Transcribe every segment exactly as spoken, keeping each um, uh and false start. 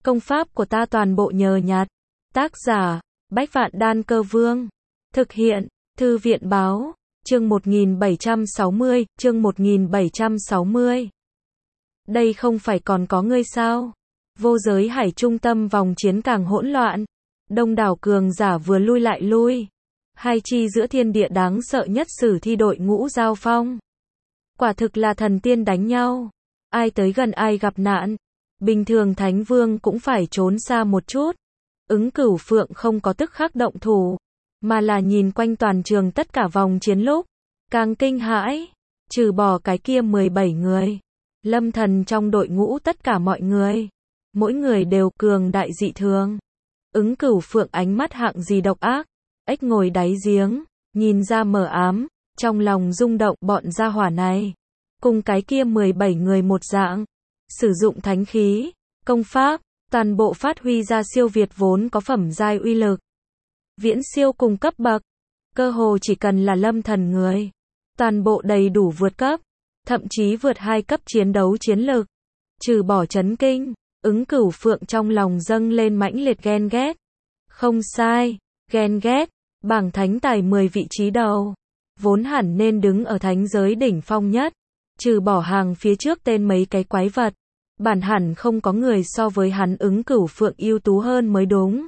Công pháp của ta toàn bộ nhờ nhặt. Tác giả, Bách Vạn Đan Cơ Vương. Thực hiện, Thư viện Báo. Chương một nghìn bảy trăm sáu mươi, chương một nghìn bảy trăm sáu mươi. Đây không phải còn có ngươi sao? Vô giới hải trung tâm vòng chiến càng hỗn loạn. Đông đảo cường giả vừa lui lại lui. Hai chi giữa thiên địa đáng sợ nhất sử thi đội ngũ giao phong. Quả thực là thần tiên đánh nhau. Ai tới gần ai gặp nạn. Bình thường Thánh Vương cũng phải trốn xa một chút. Ứng Cửu Phượng không có tức khắc động thủ, mà là nhìn quanh toàn trường tất cả vòng chiến lúc. Càng kinh hãi, trừ bỏ cái kia mười bảy người. Lâm Thần trong đội ngũ tất cả mọi người. Mỗi người đều cường đại dị thường. Ứng Cửu Phượng ánh mắt hạng gì độc ác. Ếch ngồi đáy giếng, nhìn ra mờ ám, trong lòng rung động bọn gia hỏa này. Cùng cái kia mười bảy người một dạng. Sử dụng thánh khí, công pháp, toàn bộ phát huy ra siêu việt vốn có phẩm giai uy lực. Viễn siêu cùng cấp bậc. Cơ hồ chỉ cần là Lâm Thần người. Toàn bộ đầy đủ vượt cấp. Thậm chí vượt hai cấp chiến đấu chiến lực. Trừ bỏ chấn kinh, Ứng Cửu Phượng trong lòng dâng lên mãnh liệt ghen ghét. Không sai, ghen ghét, bảng thánh tài mười vị trí đầu. Vốn hẳn nên đứng ở thánh giới đỉnh phong nhất. Trừ bỏ hàng phía trước tên mấy cái quái vật. Bản hẳn không có người so với hắn Ứng Cửu Phượng ưu tú hơn mới đúng.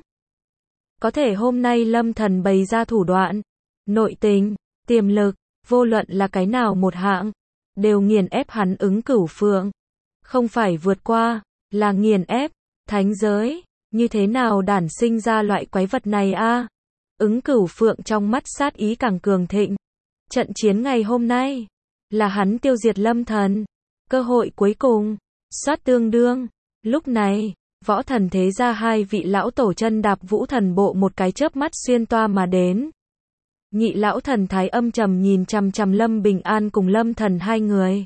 Có thể hôm nay Lâm Thần bày ra thủ đoạn, nội tình, tiềm lực, vô luận là cái nào một hạng, đều nghiền ép hắn Ứng Cửu Phượng. Không phải vượt qua, là nghiền ép. Thánh giới, như thế nào đản sinh ra loại quái vật này a? Ứng Cửu Phượng trong mắt sát ý càng cường thịnh. Trận chiến ngày hôm nay là hắn tiêu diệt Lâm Thần, cơ hội cuối cùng, soát tương đương. Lúc này, võ thần thế gia hai vị lão tổ chân đạp vũ thần bộ một cái chớp mắt xuyên toa mà đến. Nhị lão thần thái âm trầm nhìn chằm chằm Lâm Bình An cùng Lâm Thần hai người.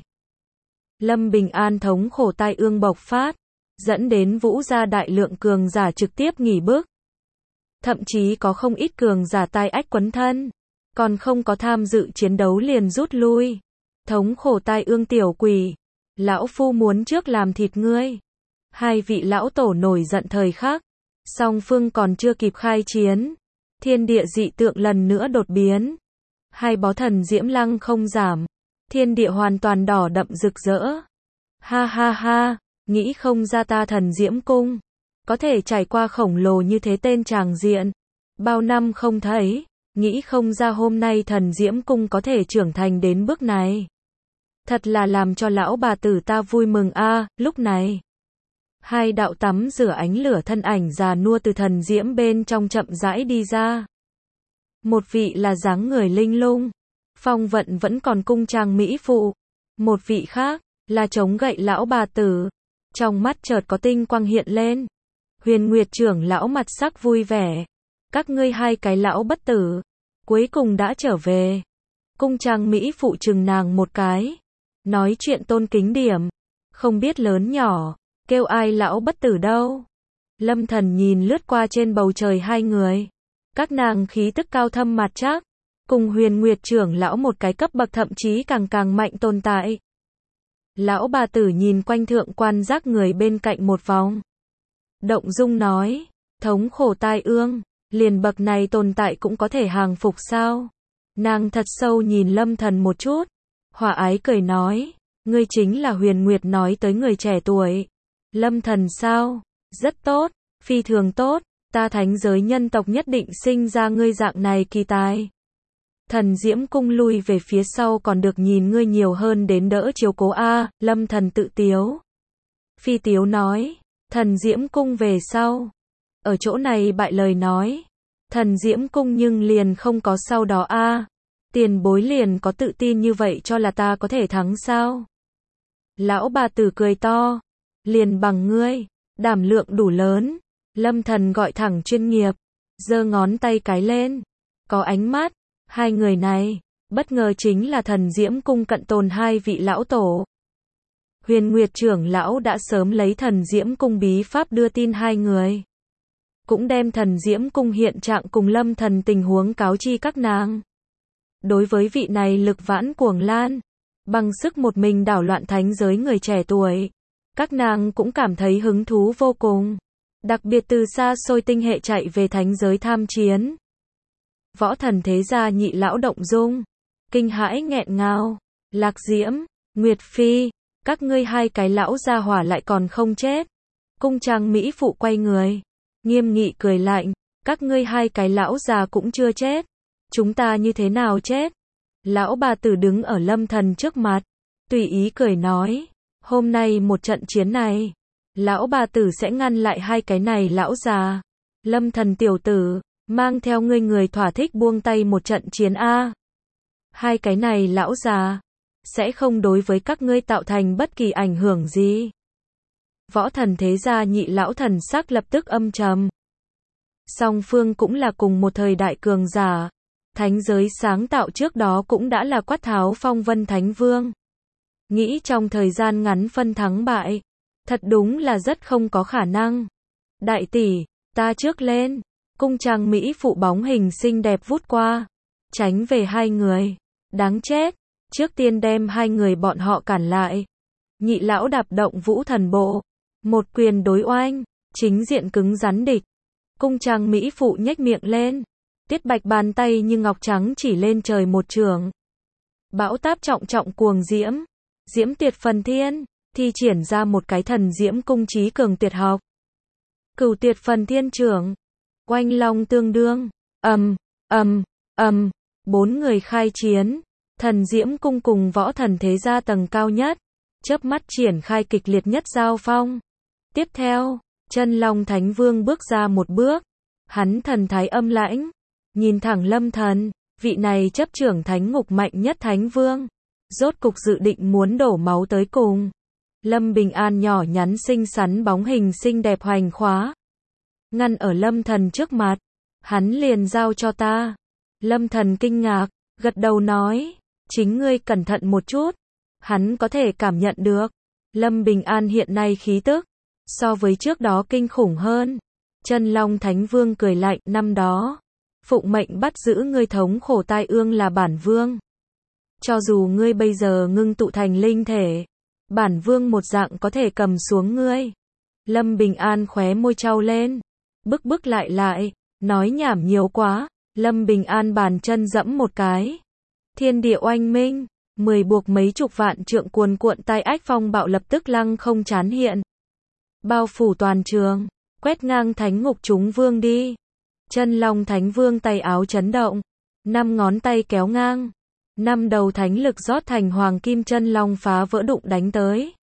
Lâm Bình An thống khổ tai ương bộc phát, dẫn đến vũ gia đại lượng cường giả trực tiếp nghỉ bước. Thậm chí có không ít cường giả tai ách quấn thân, còn không có tham dự chiến đấu liền rút lui. Thống khổ tai ương tiểu quỷ, lão phu muốn trước làm thịt ngươi. Hai vị lão tổ nổi giận thời khắc, song phương còn chưa kịp khai chiến, thiên địa dị tượng lần nữa đột biến. Hai bó thần diễm lăng không giảm, thiên địa hoàn toàn đỏ đậm rực rỡ. Ha ha ha, nghĩ không ra ta thần diễm cung có thể trải qua khổng lồ như thế tên tràng diện. Bao năm không thấy, nghĩ không ra hôm nay thần diễm cung có thể trưởng thành đến bước này. Thật là làm cho lão bà tử ta vui mừng a. À, lúc này, hai đạo tắm rửa ánh lửa thân ảnh già nua từ thần diễm bên trong chậm rãi đi ra. Một vị là dáng người linh lung, phong vận vẫn còn cung trang mỹ phụ. Một vị khác là chống gậy lão bà tử, trong mắt chợt có tinh quang hiện lên. Huyền Nguyệt trưởng lão mặt sắc vui vẻ. Các ngươi hai cái lão bất tử, cuối cùng đã trở về. Cung trang mỹ phụ chừng nàng một cái. Nói chuyện tôn kính điểm. Không biết lớn nhỏ, kêu ai lão bất tử đâu. Lâm Thần nhìn lướt qua trên bầu trời hai người. Các nàng khí tức cao thâm mặt chắc. Cùng Huyền Nguyệt trưởng lão một cái cấp bậc thậm chí càng càng mạnh tồn tại. Lão bà tử nhìn quanh thượng quan giác người bên cạnh một vòng. Động dung nói, thống khổ tai ương, liền bậc này tồn tại cũng có thể hàng phục sao? Nàng thật sâu nhìn Lâm Thần một chút. Hòa ái cười nói, ngươi chính là Huyền Nguyệt nói tới người trẻ tuổi. Lâm Thần sao? Rất tốt, phi thường tốt, ta thánh giới nhân tộc nhất định sinh ra ngươi dạng này kỳ tài. Thần Diễm cung lui về phía sau còn được nhìn ngươi nhiều hơn đến đỡ chiếu cố a. Lâm Thần tự tiếu. Phi tiếu nói, Thần Diễm cung về sau. Ở chỗ này bại lời nói. Thần Diễm cung nhưng liền không có sau đó a. Tiền bối liền có tự tin như vậy cho là ta có thể thắng sao? Lão bà tử cười to. Liền bằng ngươi, đảm lượng đủ lớn. Lâm Thần gọi thẳng chuyên nghiệp, giơ ngón tay cái lên. Có ánh mắt, hai người này, bất ngờ chính là Thần Diễm cung cận tồn hai vị lão tổ. Huyền Nguyệt trưởng lão đã sớm lấy Thần Diễm cung bí pháp đưa tin hai người. Cũng đem Thần Diễm cung hiện trạng cùng Lâm Thần tình huống cáo chi các nàng. Đối với vị này lực vãn cuồng lan, bằng sức một mình đảo loạn thánh giới người trẻ tuổi, các nàng cũng cảm thấy hứng thú vô cùng. Đặc biệt từ xa xôi tinh hệ chạy về thánh giới tham chiến. Võ thần thế gia nhị lão động dung, kinh hãi nghẹn ngào. Lạc Diễm, Nguyệt Phi, các ngươi hai cái lão gia hỏa lại còn không chết. Cung trang mỹ phụ quay người, nghiêm nghị cười lạnh, các ngươi hai cái lão già cũng chưa chết. Chúng ta như thế nào chết? Lão bà tử đứng ở Lâm Thần trước mặt, tùy ý cười nói, hôm nay một trận chiến này, lão bà tử sẽ ngăn lại hai cái này lão già. Lâm Thần tiểu tử, mang theo ngươi người thỏa thích buông tay một trận chiến a. Hai cái này lão già sẽ không đối với các ngươi tạo thành bất kỳ ảnh hưởng gì. Võ thần thế gia nhị lão thần sắc lập tức âm trầm. Song phương cũng là cùng một thời đại cường giả. Thánh giới sáng tạo trước đó cũng đã là Quát Tháo phong vân thánh vương. Nghĩ trong thời gian ngắn phân thắng bại, thật đúng là rất không có khả năng. Đại tỷ, ta trước lên. Cung trang mỹ phụ bóng hình xinh đẹp vút qua, tránh về hai người. Đáng chết, trước tiên đem hai người bọn họ cản lại. Nhị lão đạp động vũ thần bộ, một quyền đối oanh, chính diện cứng rắn địch. Cung trang mỹ phụ nhếch miệng lên, Tiết Bạch bàn tay như ngọc trắng chỉ lên trời một trường. Bão táp trọng trọng cuồng diễm, diễm tuyệt phần thiên, thi triển ra một cái thần diễm cung trí cường tuyệt học. Cửu tuyệt phần thiên trưởng, oanh long tương đương, ầm, ầm, ầm, bốn người khai chiến, thần diễm cung cùng võ thần thế gia tầng cao nhất, chớp mắt triển khai kịch liệt nhất giao phong. Tiếp theo, Chân Long Thánh Vương bước ra một bước, hắn thần thái âm lãnh, nhìn thẳng Lâm Thần, vị này chấp trưởng thánh ngục mạnh nhất thánh vương, rốt cục dự định muốn đổ máu tới cùng. Lâm Bình An nhỏ nhắn xinh xắn bóng hình xinh đẹp hoành khóa, ngăn ở Lâm Thần trước mặt, hắn liền giao cho ta. Lâm Thần kinh ngạc, gật đầu nói, chính ngươi cẩn thận một chút. Hắn có thể cảm nhận được, Lâm Bình An hiện nay khí tức, so với trước đó kinh khủng hơn. Chân Long Thánh Vương cười lạnh, năm đó, phụng mệnh bắt giữ ngươi thống khổ tai ương là bản vương. Cho dù ngươi bây giờ ngưng tụ thành linh thể, bản vương một dạng có thể cầm xuống ngươi. Lâm Bình An khóe môi trao lên, bức bức lại lại, nói nhảm nhiều quá. Lâm Bình An bàn chân dẫm một cái, thiên địa oanh minh, mười buộc mấy chục vạn trượng cuồn cuộn tai ách phong bạo lập tức lăng không chán hiện, bao phủ toàn trường, quét ngang thánh ngục chúng vương đi. Chân Long Thánh Vương tay áo chấn động, năm ngón tay kéo ngang, năm đầu thánh lực rót thành hoàng kim chân long phá vỡ đụng đánh tới.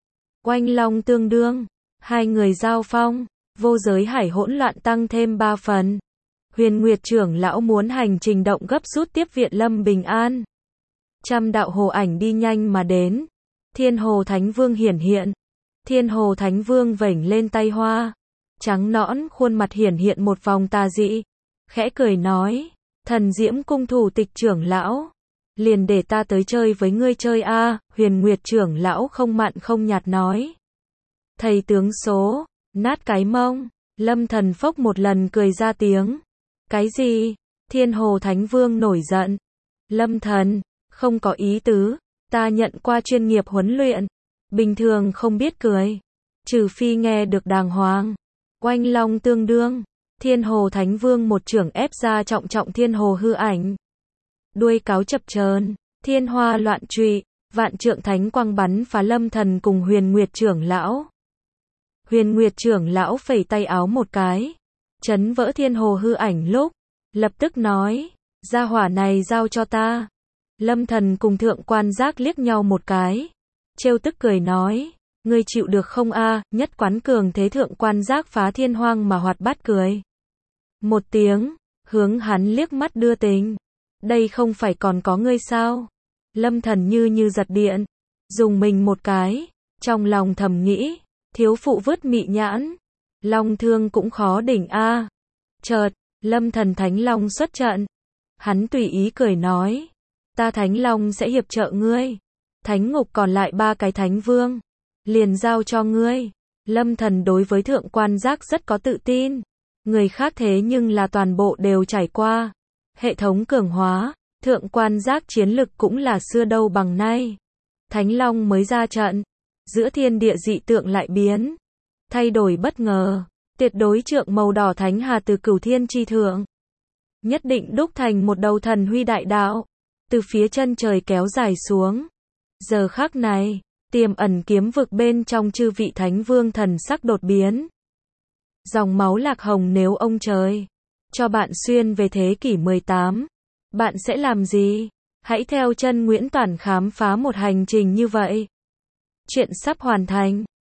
Oanh long tương đương, hai người giao phong, vô giới hải hỗn loạn tăng thêm ba phần. Huyền Nguyệt trưởng lão muốn hành trình động gấp rút tiếp viện Lâm Bình An. Trăm đạo hồ ảnh đi nhanh mà đến. Thiên Hồ Thánh Vương hiển hiện. Thiên Hồ Thánh Vương vểnh lên tay hoa, trắng nõn khuôn mặt hiển hiện một vòng tà dị, khẽ cười nói, thần diễm cung thủ tịch trưởng lão, liền để ta tới chơi với ngươi chơi a. À. Huyền Nguyệt trưởng lão không mặn không nhạt nói, thầy tướng số, nát cái mông. Lâm Thần phốc một lần cười ra tiếng, cái gì? Thiên Hồ Thánh Vương nổi giận, Lâm Thần, không có ý tứ, ta nhận qua chuyên nghiệp huấn luyện, bình thường không biết cười, trừ phi nghe được đàng hoàng. Oanh long tương đương, Thiên Hồ Thánh Vương một chưởng ép ra trọng trọng thiên hồ hư ảnh. Đuôi cáo chập chờn, thiên hoa loạn trụy, vạn trượng thánh quang bắn phá Lâm Thần cùng Huyền Nguyệt trưởng lão. Huyền Nguyệt trưởng lão phẩy tay áo một cái, chấn vỡ thiên hồ hư ảnh lúc, lập tức nói, gia hỏa này giao cho ta. Lâm Thần cùng Thượng Quan Giác liếc nhau một cái, trêu tức cười nói, ngươi chịu được không a? Nhất quán cường thế Thượng Quan Giác phá thiên hoang mà hoạt bát cười một tiếng, hướng hắn liếc mắt đưa tình, đây không phải còn có ngươi sao? Lâm Thần như như giật điện, dùng mình một cái, trong lòng thầm nghĩ, thiếu phụ vứt mị nhãn, long thương cũng khó đỉnh a. Chợt, Lâm Thần Thánh Long xuất trận, hắn tùy ý cười nói, ta Thánh Long sẽ hiệp trợ ngươi, thánh ngục còn lại ba cái thánh vương, liền giao cho ngươi. Lâm Thần đối với Thượng Quan Giác rất có tự tin, người khác thế nhưng là toàn bộ đều trải qua hệ thống cường hóa, Thượng Quan Giác chiến lực cũng là xưa đâu bằng nay. Thánh Long mới ra trận, giữa thiên địa dị tượng lại biến, thay đổi bất ngờ, Tuyệt đối trượng màu đỏ thánh hà từ cửu thiên chi thượng. Nhất định đúc thành một đầu thần huy đại đạo. Từ phía chân trời kéo dài xuống. Giờ khắc này, tiềm ẩn kiếm vực bên trong chư vị thánh vương thần sắc đột biến. Dòng máu lạc hồng nếu ông trời cho bạn xuyên về thế kỷ mười tám, bạn sẽ làm gì? Hãy theo chân Nguyễn Toản khám phá một hành trình như vậy. Chuyện sắp hoàn thành.